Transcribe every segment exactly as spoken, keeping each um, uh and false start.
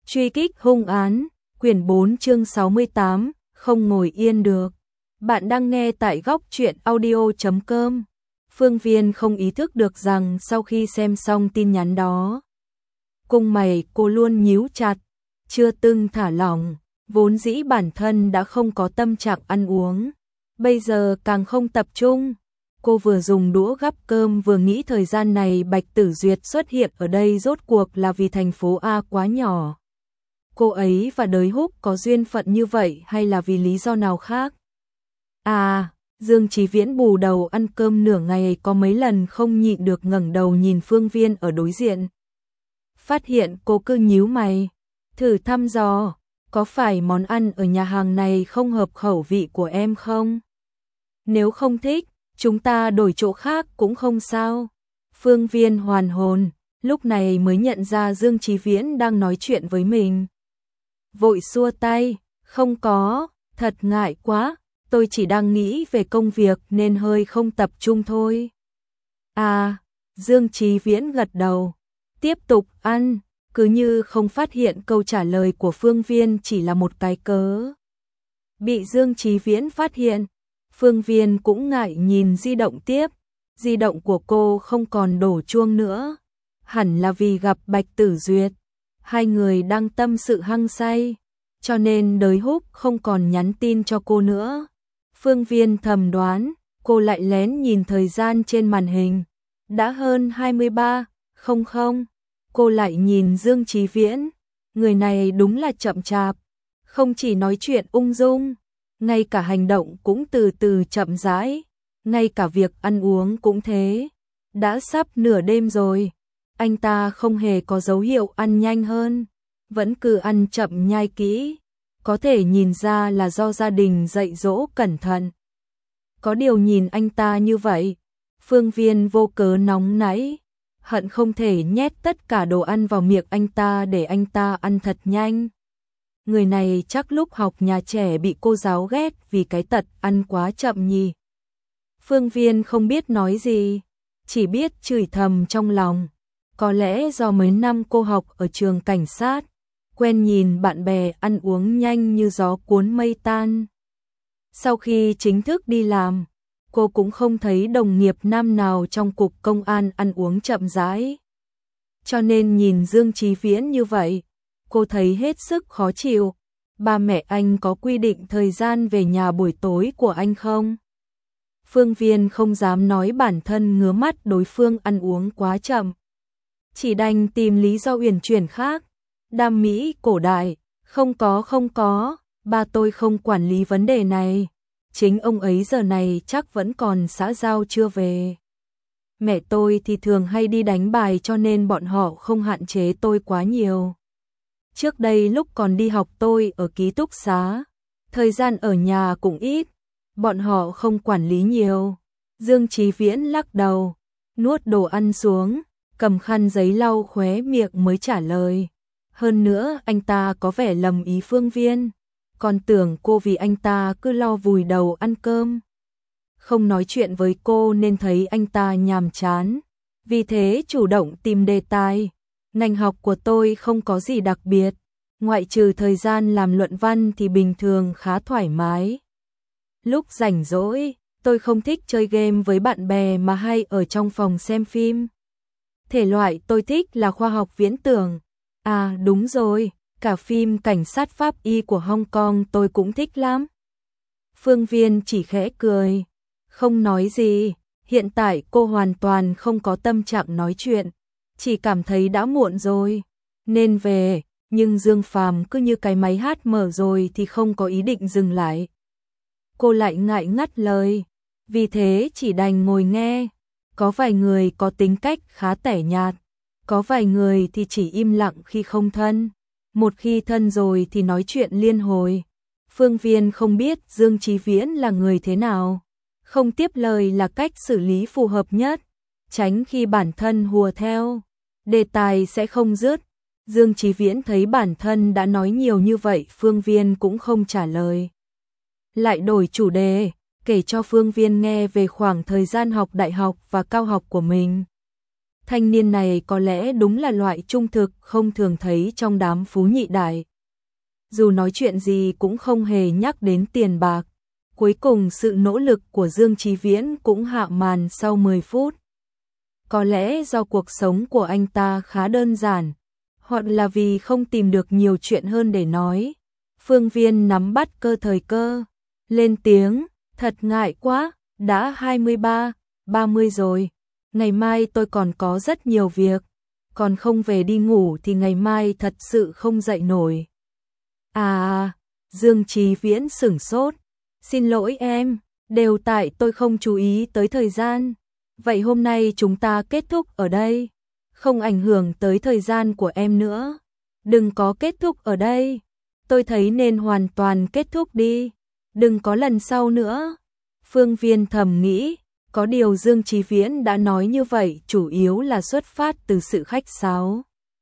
Truy kích hung án, quyển bốn chương sáu mươi tám, không ngồi yên được. Bạn đang nghe tại góc truyện audio chấm com. Phương Viên không ý thức được rằng sau khi xem xong tin nhắn đó, cung mày cô luôn nhíu chặt, chưa từng thả lỏng, vốn dĩ bản thân đã không có tâm trạng ăn uống, bây giờ càng không tập trung. Cô vừa dùng đũa gắp cơm vừa nghĩ thời gian này Bạch Tử Duyệt xuất hiện ở đây rốt cuộc là vì thành phố A quá nhỏ. Cô ấy và Đới Húc có duyên phận như vậy hay là vì lý do nào khác? À, Dương Chí Viễn bù đầu ăn cơm nửa ngày có mấy lần không nhịn được ngẩng đầu nhìn Phương Viên ở đối diện. Phát hiện cô cứ nhíu mày, thử thăm dò, có phải món ăn ở nhà hàng này không hợp khẩu vị của em không? Nếu không thích, chúng ta đổi chỗ khác cũng không sao. Phương Viên hoàn hồn, lúc này mới nhận ra Dương Chí Viễn đang nói chuyện với mình. Vội xua tay, không có, thật ngại quá, tôi chỉ đang nghĩ về công việc nên hơi không tập trung thôi. À, Dương Chí Viễn gật đầu, tiếp tục ăn, cứ như không phát hiện câu trả lời của Phương Viên chỉ là một cái cớ. Bị Dương Chí Viễn phát hiện, Phương Viên cũng ngại nhìn di động tiếp, di động của cô không còn đổ chuông nữa, hẳn là vì gặp Bạch Tử Duyệt, hai người đang tâm sự hăng say, cho nên Đới Húc không còn nhắn tin cho cô nữa. Phương Viên thầm đoán, cô lại lén nhìn thời gian trên màn hình, đã hơn hai mươi ba, không không, cô lại nhìn Dương Chí Viễn, người này đúng là chậm chạp, không chỉ nói chuyện ung dung, ngay cả hành động cũng từ từ chậm rãi, ngay cả việc ăn uống cũng thế. Đã sắp nửa đêm rồi, anh ta không hề có dấu hiệu ăn nhanh hơn, vẫn cứ ăn chậm nhai kỹ, có thể nhìn ra là do gia đình dạy dỗ cẩn thận. Có điều nhìn anh ta như vậy, Phương Viên vô cớ nóng nảy, hận không thể nhét tất cả đồ ăn vào miệng anh ta để anh ta ăn thật nhanh. Người này chắc lúc học nhà trẻ bị cô giáo ghét vì cái tật ăn quá chậm nhỉ. Phương Viên không biết nói gì, chỉ biết chửi thầm trong lòng. Có lẽ do mấy năm cô học ở trường cảnh sát, quen nhìn bạn bè ăn uống nhanh như gió cuốn mây tan. Sau khi chính thức đi làm, cô cũng không thấy đồng nghiệp nam nào trong cục công an ăn uống chậm rãi. Cho nên nhìn Dương Chí Viễn như vậy, cô thấy hết sức khó chịu. Ba mẹ anh có quy định thời gian về nhà buổi tối của anh không? Phương Viên không dám nói bản thân ngứa mắt đối phương ăn uống quá chậm, chỉ đành tìm lý do uyển chuyển khác. Đam mỹ cổ đại, không có không có, ba tôi không quản lý vấn đề này, chính ông ấy giờ này chắc vẫn còn xã giao chưa về. Mẹ tôi thì thường hay đi đánh bài cho nên bọn họ không hạn chế tôi quá nhiều. Trước đây lúc còn đi học tôi ở ký túc xá, thời gian ở nhà cũng ít, bọn họ không quản lý nhiều. Dương Chí Viễn lắc đầu, nuốt đồ ăn xuống, cầm khăn giấy lau khóe miệng mới trả lời. Hơn nữa anh ta có vẻ lầm ý Phương Viên, còn tưởng cô vì anh ta cứ lo vùi đầu ăn cơm, không nói chuyện với cô nên thấy anh ta nhàm chán, vì thế chủ động tìm đề tài. Ngành học của tôi không có gì đặc biệt, ngoại trừ thời gian làm luận văn thì bình thường khá thoải mái. Lúc rảnh rỗi, tôi không thích chơi game với bạn bè mà hay ở trong phòng xem phim. Thể loại tôi thích là khoa học viễn tưởng. À đúng rồi, cả phim cảnh sát pháp y của Hong Kong tôi cũng thích lắm. Phương Viên chỉ khẽ cười, không nói gì. Hiện tại cô hoàn toàn không có tâm trạng nói chuyện, chỉ cảm thấy đã muộn rồi, nên về, nhưng Dương Phàm cứ như cái máy hát mở rồi thì không có ý định dừng lại. Cô lại ngại ngắt lời, vì thế chỉ đành ngồi nghe. Có vài người có tính cách khá tẻ nhạt, có vài người thì chỉ im lặng khi không thân, một khi thân rồi thì nói chuyện liên hồi. Phương Viên không biết Dương Chí Viễn là người thế nào, không tiếp lời là cách xử lý phù hợp nhất, tránh khi bản thân hùa theo, đề tài sẽ không dứt. Dương Chí Viễn thấy bản thân đã nói nhiều như vậy, Phương Viên cũng không trả lời. Lại đổi chủ đề, kể cho Phương Viên nghe về khoảng thời gian học đại học và cao học của mình. Thanh niên này có lẽ đúng là loại trung thực không thường thấy trong đám phú nhị đại. Dù nói chuyện gì cũng không hề nhắc đến tiền bạc. Cuối cùng sự nỗ lực của Dương Chí Viễn cũng hạ màn sau mười phút. Có lẽ do cuộc sống của anh ta khá đơn giản, hoặc là vì không tìm được nhiều chuyện hơn để nói. Phương Viên nắm bắt cơ thời cơ, lên tiếng, thật ngại quá, đã hai mươi ba, ba mươi rồi, ngày mai tôi còn có rất nhiều việc, còn không về đi ngủ thì ngày mai thật sự không dậy nổi. À, Dương Chí Viễn sửng sốt, xin lỗi em, đều tại tôi không chú ý tới thời gian. Vậy hôm nay chúng ta kết thúc ở đây, không ảnh hưởng tới thời gian của em nữa. Đừng có kết thúc ở đây, tôi thấy nên hoàn toàn kết thúc đi, đừng có lần sau nữa. Phương Viên thầm nghĩ, có điều Dương Chí Viễn đã nói như vậy chủ yếu là xuất phát từ sự khách sáo.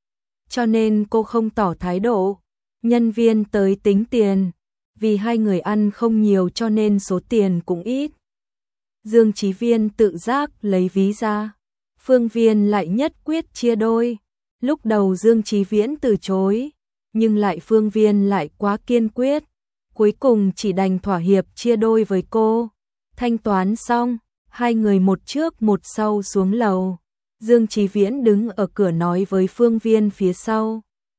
Cho nên cô không tỏ thái độ. Nhân viên tới tính tiền, vì hai người ăn không nhiều cho nên số tiền cũng ít. Dương Chí Viễn tự giác lấy ví ra, Phương Viên lại nhất quyết chia đôi. Lúc đầu Dương Chí Viễn từ chối, nhưng lại Phương Viên lại quá kiên quyết, cuối cùng chỉ đành thỏa hiệp chia đôi với cô. Thanh toán xong, hai người một trước một sau xuống lầu. Dương Chí Viễn đứng ở cửa nói với Phương Viên phía sau.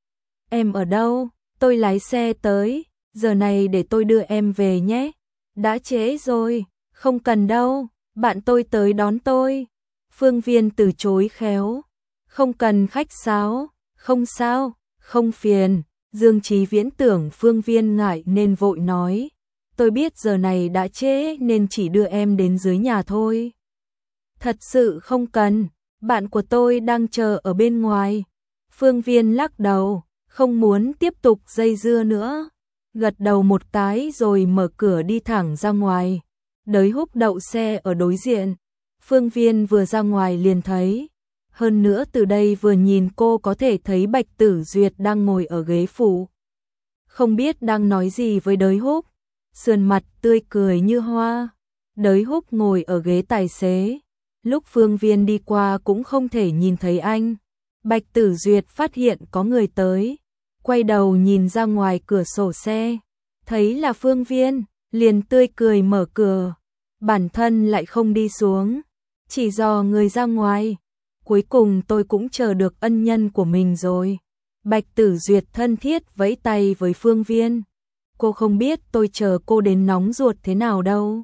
Em ở đâu? Tôi lái xe tới, giờ này để tôi đưa em về nhé. Đã trễ rồi, không cần đâu, bạn tôi tới đón tôi. Phương Viên từ chối khéo, không cần khách sáo, không sao, không phiền. Dương Chí Viễn tưởng Phương Viên ngại nên vội nói, tôi biết giờ này đã trễ nên chỉ đưa em đến dưới nhà thôi. Thật sự không cần, bạn của tôi đang chờ ở bên ngoài. Phương Viên lắc đầu, không muốn tiếp tục dây dưa nữa, gật đầu một cái rồi mở cửa đi thẳng ra ngoài. Đới Húc đậu xe ở đối diện, Phương Viên vừa ra ngoài liền thấy, hơn nữa từ đây vừa nhìn cô có thể thấy Bạch Tử Duyệt đang ngồi ở ghế phụ. Không biết đang nói gì với Đới Húc, sườn mặt tươi cười như hoa. Đới Húc ngồi ở ghế tài xế, lúc Phương Viên đi qua cũng không thể nhìn thấy anh. Bạch Tử Duyệt phát hiện có người tới, quay đầu nhìn ra ngoài cửa sổ xe, thấy là Phương Viên, liền tươi cười mở cửa, bản thân lại không đi xuống, chỉ dò người ra ngoài. Cuối cùng tôi cũng chờ được ân nhân của mình rồi. Bạch Tử Duyệt thân thiết vẫy tay với Phương Viên. Cô không biết tôi chờ cô đến nóng ruột thế nào đâu.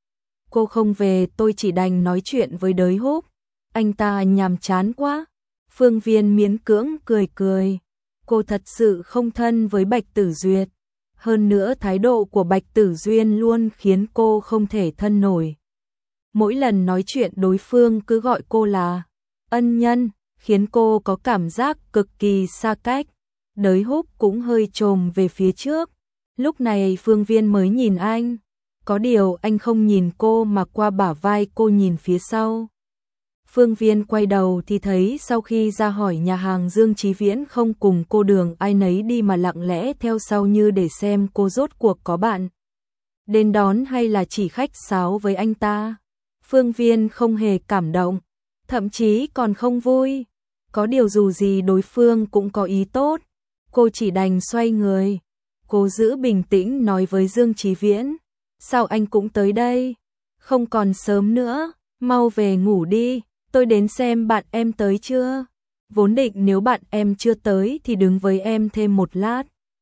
Cô không về tôi chỉ đành nói chuyện với Đới Húc. Anh ta nhàm chán quá. Phương Viên miễn cưỡng cười cười. Cô thật sự không thân với Bạch Tử Duyệt. Hơn nữa thái độ của Bạch Tử Duyên luôn khiến cô không thể thân nổi. Mỗi lần nói chuyện đối phương cứ gọi cô là ân nhân, khiến cô có cảm giác cực kỳ xa cách. Đới Húc cũng hơi chồm về phía trước. Lúc này Phương Viên mới nhìn anh. Có điều anh không nhìn cô mà qua bả vai cô nhìn phía sau. Phương Viên quay đầu thì thấy sau khi ra hỏi nhà hàng Dương Chí Viễn không cùng cô đường ai nấy đi mà lặng lẽ theo sau như để xem cô rốt cuộc có bạn đến đón hay là chỉ khách sáo với anh ta. Phương Viên không hề cảm động, thậm chí còn không vui. Có điều dù gì đối phương cũng có ý tốt, cô chỉ đành xoay người. Cô giữ bình tĩnh nói với Dương Chí Viễn, sao anh cũng tới đây? Không còn sớm nữa, mau về ngủ đi, tôi đến xem bạn em tới chưa. Vốn định nếu bạn em chưa tới thì đứng với em thêm một lát.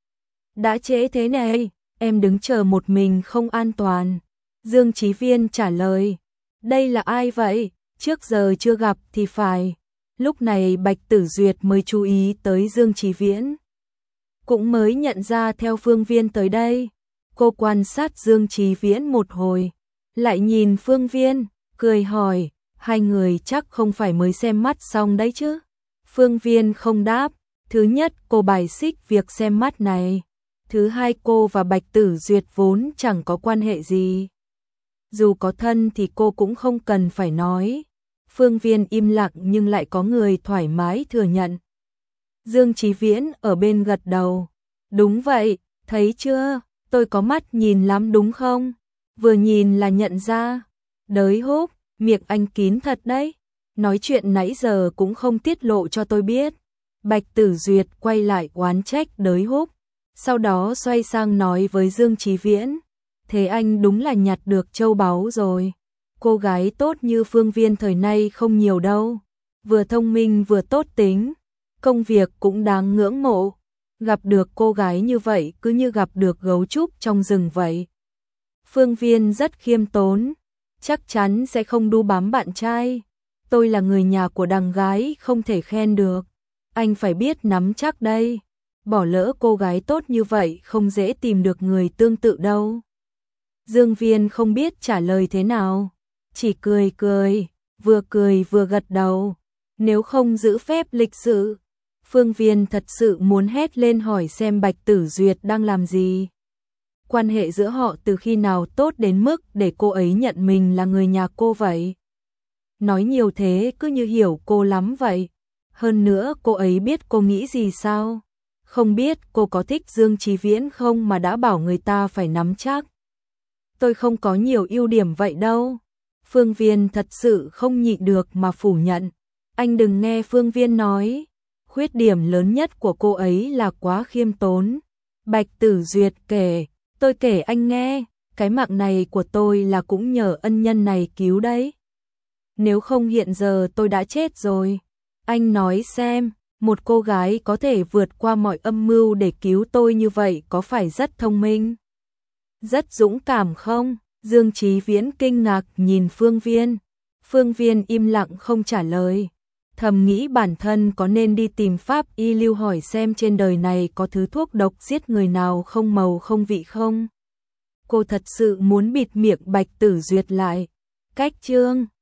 Đã trễ thế này, em đứng chờ một mình không an toàn. Dương Chí Viễn trả lời, đây là ai vậy? Trước giờ chưa gặp thì phải. Lúc này Bạch Tử Duyệt mới chú ý tới Dương Chí Viễn, cũng mới nhận ra theo Phương Viên tới đây. Cô quan sát Dương Chí Viễn một hồi, lại nhìn Phương Viên, cười hỏi, hai người chắc không phải mới xem mắt xong đấy chứ? Phương Viên không đáp. Thứ nhất, cô bài xích việc xem mắt này. Thứ hai, cô và Bạch Tử Duyệt vốn chẳng có quan hệ gì. Dù có thân thì cô cũng không cần phải nói. Phương Viên im lặng nhưng lại có người thoải mái thừa nhận. Dương Chí Viễn ở bên gật đầu. Đúng vậy, thấy chưa, tôi có mắt nhìn lắm đúng không? Vừa nhìn là nhận ra. Đới Húc, miệng anh kín thật đấy. nói chuyện nãy giờ cũng không tiết lộ cho tôi biết. Bạch Tử Duyệt quay lại oán trách Đới Húc, sau đó xoay sang nói với Dương Chí Viễn, thế anh đúng là nhặt được châu báu rồi. Cô gái tốt như Phương Viên thời nay không nhiều đâu, vừa thông minh vừa tốt tính, công việc cũng đáng ngưỡng mộ. Gặp được cô gái như vậy cứ như gặp được gấu trúc trong rừng vậy. Phương Viên rất khiêm tốn, chắc chắn sẽ không đu bám bạn trai. Tôi là người nhà của đằng gái không thể khen được. Anh phải biết nắm chắc đây. Bỏ lỡ cô gái tốt như vậy không dễ tìm được người tương tự đâu. Dương Viên không biết trả lời thế nào, chỉ cười cười, vừa cười vừa gật đầu. Nếu không giữ phép lịch sự, Phương Viên thật sự muốn hét lên hỏi xem Bạch Tử Duyệt đang làm gì. Quan hệ giữa họ từ khi nào tốt đến mức để cô ấy nhận mình là người nhà cô vậy? Nói nhiều thế cứ như hiểu cô lắm vậy. Hơn nữa cô ấy biết cô nghĩ gì sao? Không biết cô có thích Dương Chí Viễn không mà đã bảo người ta phải nắm chắc. Tôi không có nhiều ưu điểm vậy đâu. Phương Viên thật sự không nhịn được mà phủ nhận. Anh đừng nghe Phương Viên nói. Khuyết điểm lớn nhất của cô ấy là quá khiêm tốn. Bạch Tử Duyệt kể, tôi kể anh nghe, cái mạng này của tôi là cũng nhờ ân nhân này cứu đấy. Nếu không hiện giờ tôi đã chết rồi. Anh nói xem, một cô gái có thể vượt qua mọi âm mưu để cứu tôi như vậy có phải rất thông minh? Rất dũng cảm không? Dương Chí Viễn kinh ngạc nhìn Phương Viên. Phương Viên im lặng không trả lời. Thầm nghĩ bản thân có nên đi tìm pháp y lưu hỏi xem trên đời này có thứ thuốc độc giết người nào không màu không vị không? Cô thật sự muốn bịt miệng Bạch Tử Duyệt lại. Cách chương